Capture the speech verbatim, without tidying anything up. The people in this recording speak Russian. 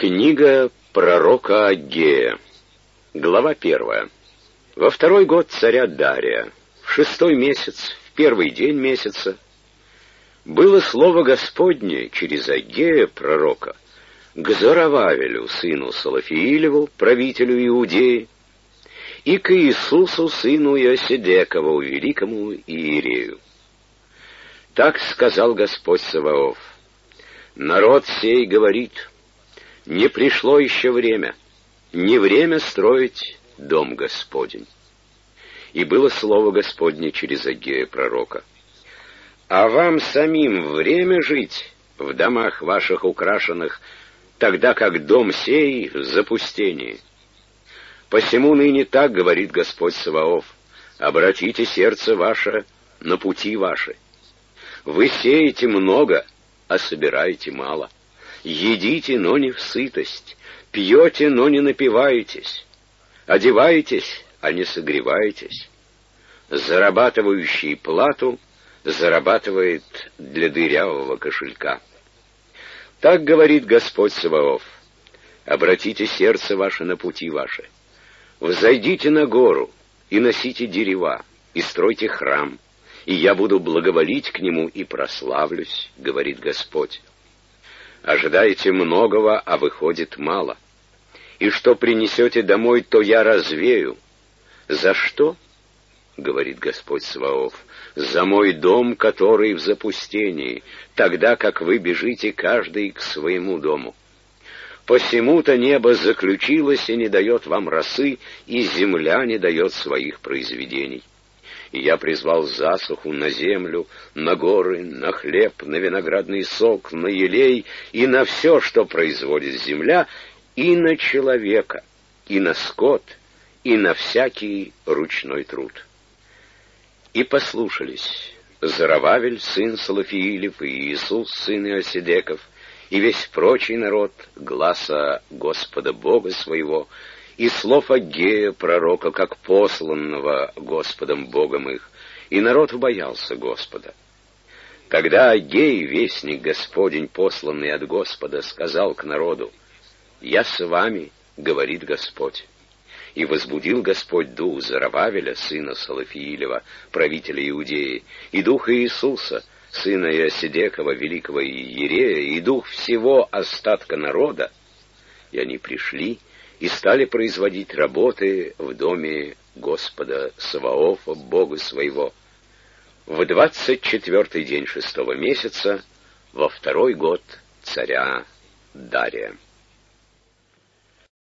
Книга пророка Аггея. Глава первая. Во второй год царя Дария, в шестой месяц, в первый день месяца, было слово Господне через Аггея пророка к Зоровавелю, сыну Салафиилеву, правителю Иудеи, и к Иисусу, сыну Иоседекову, великому иерею. Так сказал Господь Саваоф: народ сей говорит: не пришло еще время, не время строить дом Господень. И было слово Господне через Аггея пророка: а вам самим время жить в домах ваших украшенных, тогда как дом сей в запустении. Посему ныне так говорит Господь Саваоф: обратите сердце ваше на пути ваши. Вы сеете много, а собираете мало. Едите, но не в сытость, пьете, но не напиваетесь, одеваетесь, а не согреваетесь. Зарабатывающий плату зарабатывает для дырявого кошелька. Так говорит Господь Саваоф: обратите сердце ваше на пути ваши. Взойдите на гору и носите дерева, и стройте храм, и я буду благоволить к нему и прославлюсь, говорит Господь. Ожидаете многого, а выходит мало. И что принесете домой, то я развею. За что? Говорит Господь Саваоф: за мой дом, который в запустении, тогда как вы бежите каждый к своему дому. Посему-то небо заключилось и не дает вам росы, и земля не дает своих произведений. И я призвал засуху на землю, на горы, на хлеб, на виноградный сок, на елей и на все, что производит земля, и на человека, и на скот, и на всякий ручной труд. И послушались Зоровавель, сын Салафиилев, и Иисус, сын Иоседеков, и весь прочий народ гласа Господа Бога своего, и слов Аггея пророка, как посланного Господом Богом их, и народ боялся Господа. Тогда Аггей, вестник Господень, посланный от Господа, сказал к народу: «Я с вами, говорит Господь». И возбудил Господь дух Зоровавеля, сына Салафиилева, правителя Иудеи, и дух Иисуса, сына Иоседекова, великого иерея, и дух всего остатка народа, и они пришли и стали производить работы в доме Господа Саваофа, Бога своего, в двадцать четвертый день шестого месяца, во второй год царя Дария.